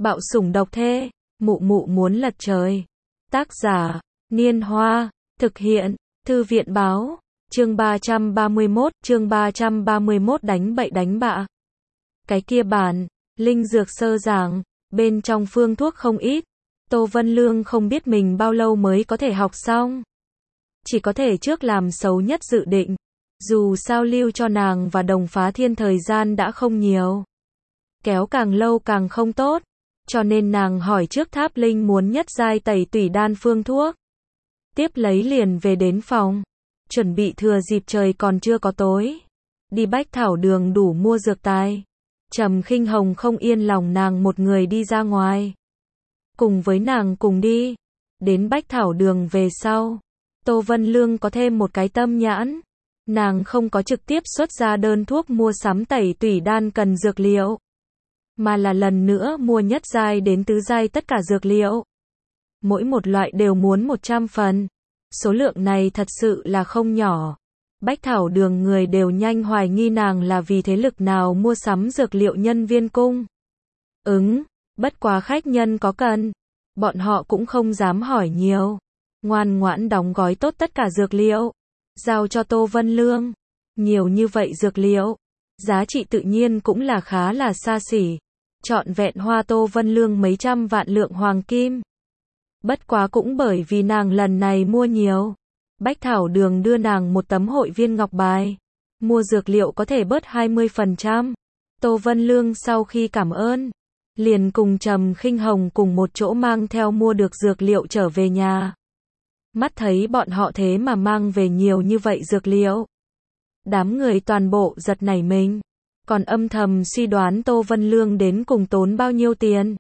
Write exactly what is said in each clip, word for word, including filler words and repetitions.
Bạo sủng độc thê, mụ mụ muốn lật trời. Tác giả, Niên Hoa, thực hiện, Thư viện Báo, chương ba trăm ba mươi mốt, chương ba trăm ba mươi mốt đánh bậy đánh bạ. Cái kia bản, linh dược sơ giảng, bên trong phương thuốc không ít. Tô Vân Lương không biết mình bao lâu mới có thể học xong. Chỉ có thể trước làm xấu nhất dự định. Dù sao lưu cho nàng và Đồng Phá Thiên thời gian đã không nhiều. Kéo càng lâu càng không tốt. Cho nên nàng hỏi trước Tháp Linh muốn nhất giai tẩy tủy đan phương thuốc. Tiếp lấy liền về đến phòng. Chuẩn bị thừa dịp trời còn chưa có tối. Đi Bách Thảo Đường đủ mua dược tài. Trầm Khinh Hồng không yên lòng nàng một người đi ra ngoài. Cùng với nàng cùng đi. Đến Bách Thảo Đường về sau. Tô Vân Lương có thêm một cái tâm nhãn. Nàng không có trực tiếp xuất ra đơn thuốc mua sắm tẩy tủy đan cần dược liệu. Mà là lần nữa mua nhất giai đến tứ giai tất cả dược liệu. Mỗi một loại đều muốn một trăm phần. Số lượng này thật sự là không nhỏ. Bách Thảo Đường người đều nhanh hoài nghi nàng là vì thế lực nào mua sắm dược liệu Nhân Viên Cung. Ứng, bất quá khách nhân có cần. Bọn họ cũng không dám hỏi nhiều. Ngoan ngoãn đóng gói tốt tất cả dược liệu. Giao cho Tô Vân Lương. Nhiều như vậy dược liệu. Giá trị tự nhiên cũng là khá là xa xỉ. Trọn vẹn hoa Tô Vân Lương mấy trăm vạn lượng hoàng kim. Bất quá cũng bởi vì nàng lần này mua nhiều. Bách Thảo Đường đưa nàng một tấm hội viên ngọc bài. Mua dược liệu có thể bớt hai mươi phần trăm. Tô Vân Lương sau khi cảm ơn. Liền cùng Trầm Khinh Hồng cùng một chỗ mang theo mua được dược liệu trở về nhà. Mắt thấy bọn họ thế mà mang về nhiều như vậy dược liệu. Đám người toàn bộ giật nảy mình. Còn âm thầm suy đoán Tô Vân Lương đến cùng tốn bao nhiêu tiền.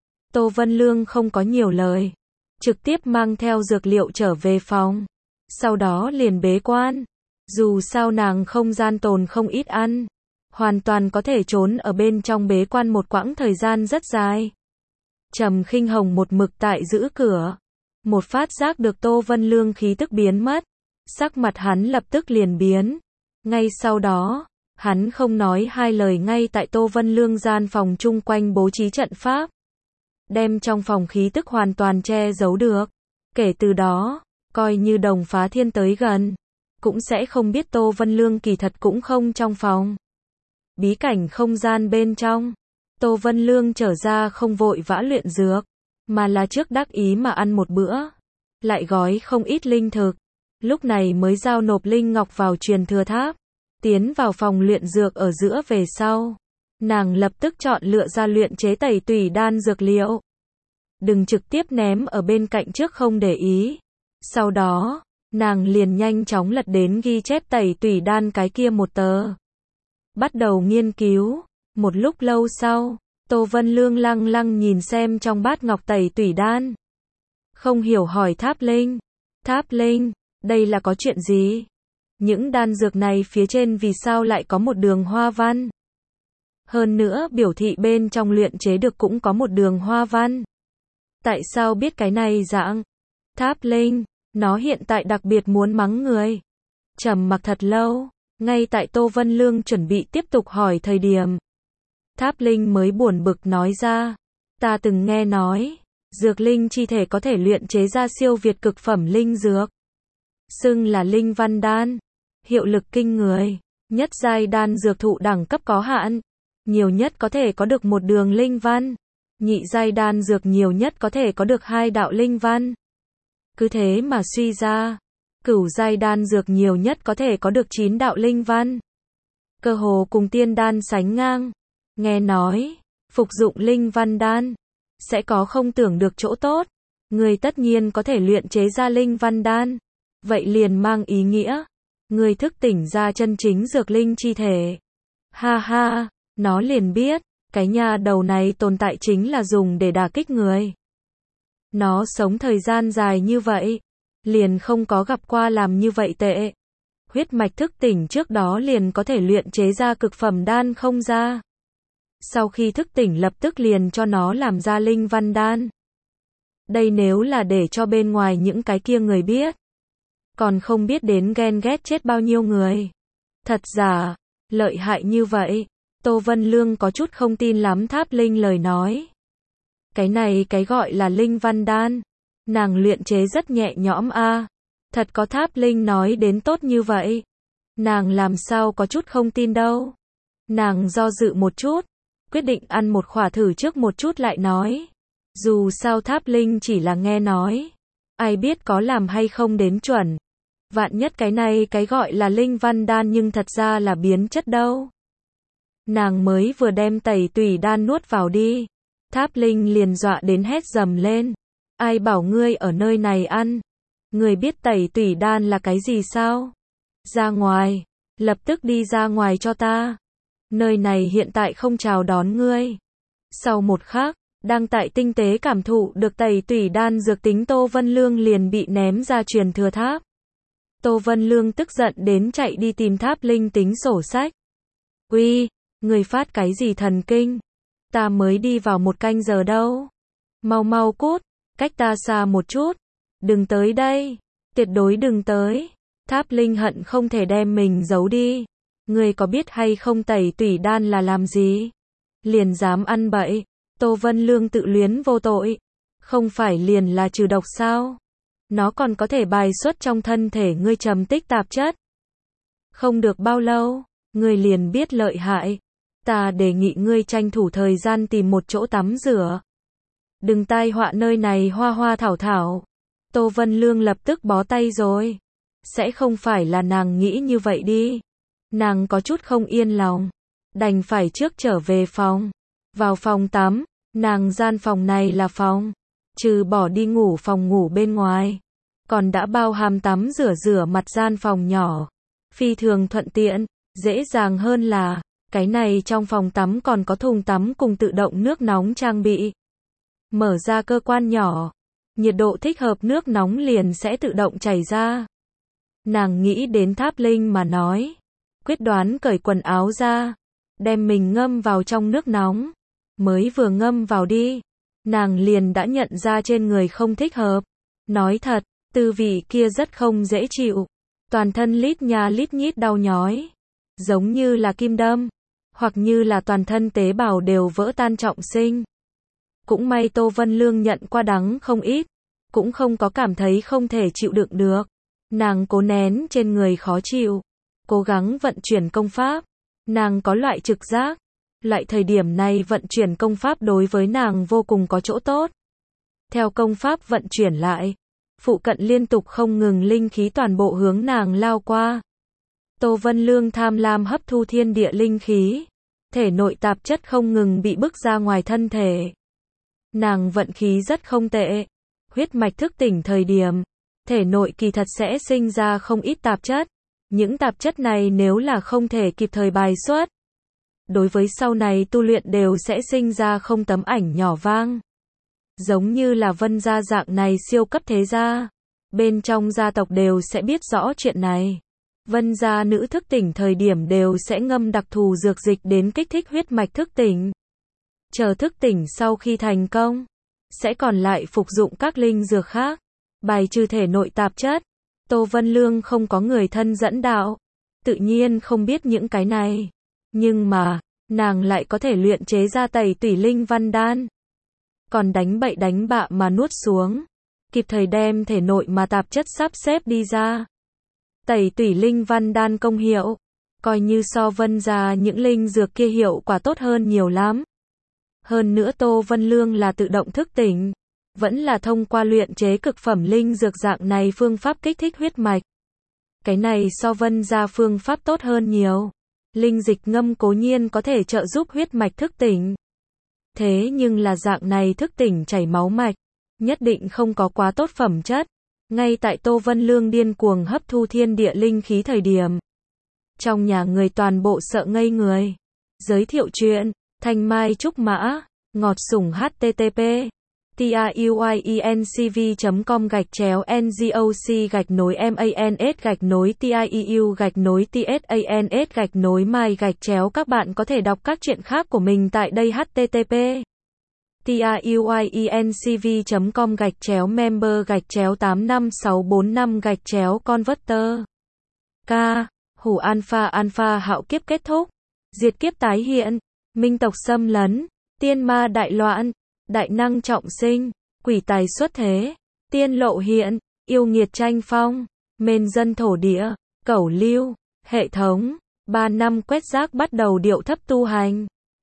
Tô Vân Lương không có nhiều lời. Trực tiếp mang theo dược liệu trở về phòng. Sau đó liền bế quan. Dù sao nàng không gian tồn không ít ăn. Hoàn toàn có thể trốn ở bên trong bế quan một quãng thời gian rất dài. Trầm Khinh Hồng một mực tại giữ cửa. Một phát giác được Tô Vân Lương khí tức biến mất. Sắc mặt hắn lập tức liền biến. Ngay sau đó, hắn không nói hai lời ngay tại Tô Vân Lương gian phòng chung quanh bố trí trận pháp. Đem trong phòng khí tức hoàn toàn che giấu được. Kể từ đó, coi như Đồng Phá Thiên tới gần, cũng sẽ không biết Tô Vân Lương kỳ thật cũng không trong phòng. Bí cảnh không gian bên trong, Tô Vân Lương trở ra không vội vã luyện dược, mà là trước đắc ý mà ăn một bữa. Lại gói không ít linh thực. Lúc này mới giao nộp linh ngọc vào truyền thừa tháp. Tiến vào phòng luyện dược ở giữa về sau. Nàng lập tức chọn lựa ra luyện chế tẩy tủy đan dược liệu. Đừng trực tiếp ném ở bên cạnh trước không để ý. Sau đó, nàng liền nhanh chóng lật đến ghi chép tẩy tủy đan cái kia một tờ. Bắt đầu nghiên cứu. Một lúc lâu sau, Tô Vân Lương lăng lăng nhìn xem trong bát ngọc tẩy tủy đan. Không hiểu hỏi Tháp Linh. Tháp Linh, đây là có chuyện gì? Những đan dược này phía trên vì sao lại có một đường hoa văn? Hơn nữa biểu thị bên trong luyện chế được cũng có một đường hoa văn. Tại sao biết cái này dạng? Tháp Linh, nó hiện tại đặc biệt muốn mắng người. Trầm mặc thật lâu, ngay tại Tô Vân Lương chuẩn bị tiếp tục hỏi thời điểm. Tháp Linh mới buồn bực nói ra. Ta từng nghe nói, dược linh chi thể có thể luyện chế ra siêu việt cực phẩm linh dược. Xưng là linh văn đan. Hiệu lực kinh người. Nhất giai đan dược thụ đẳng cấp có hạn. Nhiều nhất có thể có được một đường linh văn. Nhị giai đan dược nhiều nhất có thể có được hai đạo linh văn. Cứ thế mà suy ra. Cửu giai đan dược nhiều nhất có thể có được chín đạo linh văn. Cơ hồ cùng tiên đan sánh ngang. Nghe nói, phục dụng linh văn đan sẽ có không tưởng được chỗ tốt. Người tất nhiên có thể luyện chế ra linh văn đan. Vậy liền mang ý nghĩa người thức tỉnh ra chân chính dược linh chi thể. Ha ha, nó liền biết, cái nhà đầu này tồn tại chính là dùng để đả kích người. Nó sống thời gian dài như vậy, liền không có gặp qua làm như vậy tệ. Huyết mạch thức tỉnh trước đó liền có thể luyện chế ra cực phẩm đan không ra. Sau khi thức tỉnh lập tức liền cho nó làm ra linh văn đan. Đây nếu là để cho bên ngoài những cái kia người biết. Còn không biết đến ghen ghét chết bao nhiêu người. Thật giả, lợi hại như vậy. Tô Vân Lương có chút không tin lắm Tháp Linh lời nói. Cái này cái gọi là linh văn đan. Nàng luyện chế rất nhẹ nhõm a. Thật có Tháp Linh nói đến tốt như vậy. Nàng làm sao có chút không tin đâu. Nàng do dự một chút, quyết định ăn một khỏa thử trước một chút lại nói. Dù sao Tháp Linh chỉ là nghe nói, ai biết có làm hay không đến chuẩn. Vạn nhất cái này cái gọi là linh văn đan nhưng thật ra là biến chất đâu. Nàng mới vừa đem tẩy tùy đan nuốt vào đi, Tháp Linh liền dọa đến hét dầm lên. Ai bảo ngươi ở nơi này ăn? Ngươi biết tẩy tùy đan là cái gì sao? Ra ngoài, lập tức đi ra ngoài cho ta. Nơi này hiện tại không chào đón ngươi. Sau một khắc, đang tại tinh tế cảm thụ được tẩy tùy đan dược tính Tô Vân Lương liền bị ném ra truyền thừa tháp. Tô Vân Lương tức giận đến chạy đi tìm Tháp Linh tính sổ sách. Uy, người phát cái gì thần kinh? Ta mới đi vào một canh giờ đâu. Mau mau cút, cách ta xa một chút. Đừng tới đây, tuyệt đối đừng tới. Tháp Linh hận không thể đem mình giấu đi. Ngươi có biết hay không tẩy tùy đan là làm gì? Liền dám ăn bậy. Tô Vân Lương tự luyến vô tội. Không phải liền là trừ độc sao? Nó còn có thể bài xuất trong thân thể ngươi trầm tích tạp chất. Không được bao lâu, ngươi liền biết lợi hại. Ta đề nghị ngươi tranh thủ thời gian tìm một chỗ tắm rửa. Đừng tai họa nơi này hoa hoa thảo thảo. Tô Vân Lương lập tức bó tay rồi. Sẽ không phải là nàng nghĩ như vậy đi. Nàng có chút không yên lòng. Đành phải trước trở về phòng. Vào phòng tắm, nàng gian phòng này là phòng. Trừ bỏ đi ngủ phòng ngủ bên ngoài. Còn đã bao hàm tắm rửa rửa mặt gian phòng nhỏ. Phi thường thuận tiện, dễ dàng hơn là, cái này trong phòng tắm còn có thùng tắm cùng tự động nước nóng trang bị. Mở ra cơ quan nhỏ, nhiệt độ thích hợp nước nóng liền sẽ tự động chảy ra. Nàng nghĩ đến Tháp Linh mà nói, quyết đoán cởi quần áo ra, đem mình ngâm vào trong nước nóng. Mới vừa ngâm vào đi, nàng liền đã nhận ra trên người không thích hợp. Nói thật, tư vị kia rất không dễ chịu. Toàn thân lít nha lít nhít đau nhói. Giống như là kim đâm. Hoặc như là toàn thân tế bào đều vỡ tan trọng sinh. Cũng may Tô Vân Lương nhận qua đắng không ít. Cũng không có cảm thấy không thể chịu đựng được. Nàng cố nén trên người khó chịu. Cố gắng vận chuyển công pháp. Nàng có loại trực giác. Loại thời điểm này vận chuyển công pháp đối với nàng vô cùng có chỗ tốt. Theo công pháp vận chuyển lại, phụ cận liên tục không ngừng linh khí toàn bộ hướng nàng lao qua. Tô Vân Lương tham lam hấp thu thiên địa linh khí. Thể nội tạp chất không ngừng bị bức ra ngoài thân thể. Nàng vận khí rất không tệ. Huyết mạch thức tỉnh thời điểm, thể nội kỳ thật sẽ sinh ra không ít tạp chất. Những tạp chất này nếu là không thể kịp thời bài xuất, đối với sau này tu luyện đều sẽ sinh ra không tấm ảnh nhỏ vang. Giống như là Vân gia dạng này siêu cấp thế gia, bên trong gia tộc đều sẽ biết rõ chuyện này. Vân gia nữ thức tỉnh thời điểm đều sẽ ngâm đặc thù dược dịch đến kích thích huyết mạch thức tỉnh. Chờ thức tỉnh sau khi thành công, sẽ còn lại phục dụng các linh dược khác, bài trừ thể nội tạp chất. Tô Vân Lương không có người thân dẫn đạo, tự nhiên không biết những cái này. Nhưng mà, nàng lại có thể luyện chế ra tẩy tùy linh văn đan. Còn đánh bậy đánh bạ mà nuốt xuống, kịp thời đem thể nội mà tạp chất sắp xếp đi ra. Tẩy tùy linh văn đan công hiệu, coi như so Vân gia những linh dược kia hiệu quả tốt hơn nhiều lắm. Hơn nữa Tô Vân Lương là tự động thức tỉnh, vẫn là thông qua luyện chế cực phẩm linh dược dạng này phương pháp kích thích huyết mạch. Cái này so Vân gia phương pháp tốt hơn nhiều. Linh dịch ngâm cố nhiên có thể trợ giúp huyết mạch thức tỉnh. Thế nhưng là dạng này thức tỉnh chảy máu mạch, nhất định không có quá tốt phẩm chất. Ngay tại Tô Vân Lương điên cuồng hấp thu thiên địa linh khí thời điểm, trong nhà người toàn bộ sợ ngây người. Giới thiệu chuyện, Thanh Mai Trúc Mã, ngọt sủng http tiuyencv chấm com gạch chéo ngoc gạch nối mans gạch nối tieu gạch nối tsans gạch nối mai gạch chéo. Các bạn có thể đọc các chuyện khác của mình tại đây. Http tiuyencv chấm com gạch chéo member gạch chéo tám năm sáu bốn năm gạch chéo converter. K. Hủ alpha alpha hạo kiếp kết thúc. Diệt kiếp tái hiện. Minh tộc xâm lấn. Tiên ma đại loạn. đại năng trọng sinh, quỷ tài xuất thế, tiên lộ hiện, yêu nghiệt tranh phong, mên dân thổ địa, cẩu lưu, hệ thống, ba năm quét rác bắt đầu điệu thấp tu hành.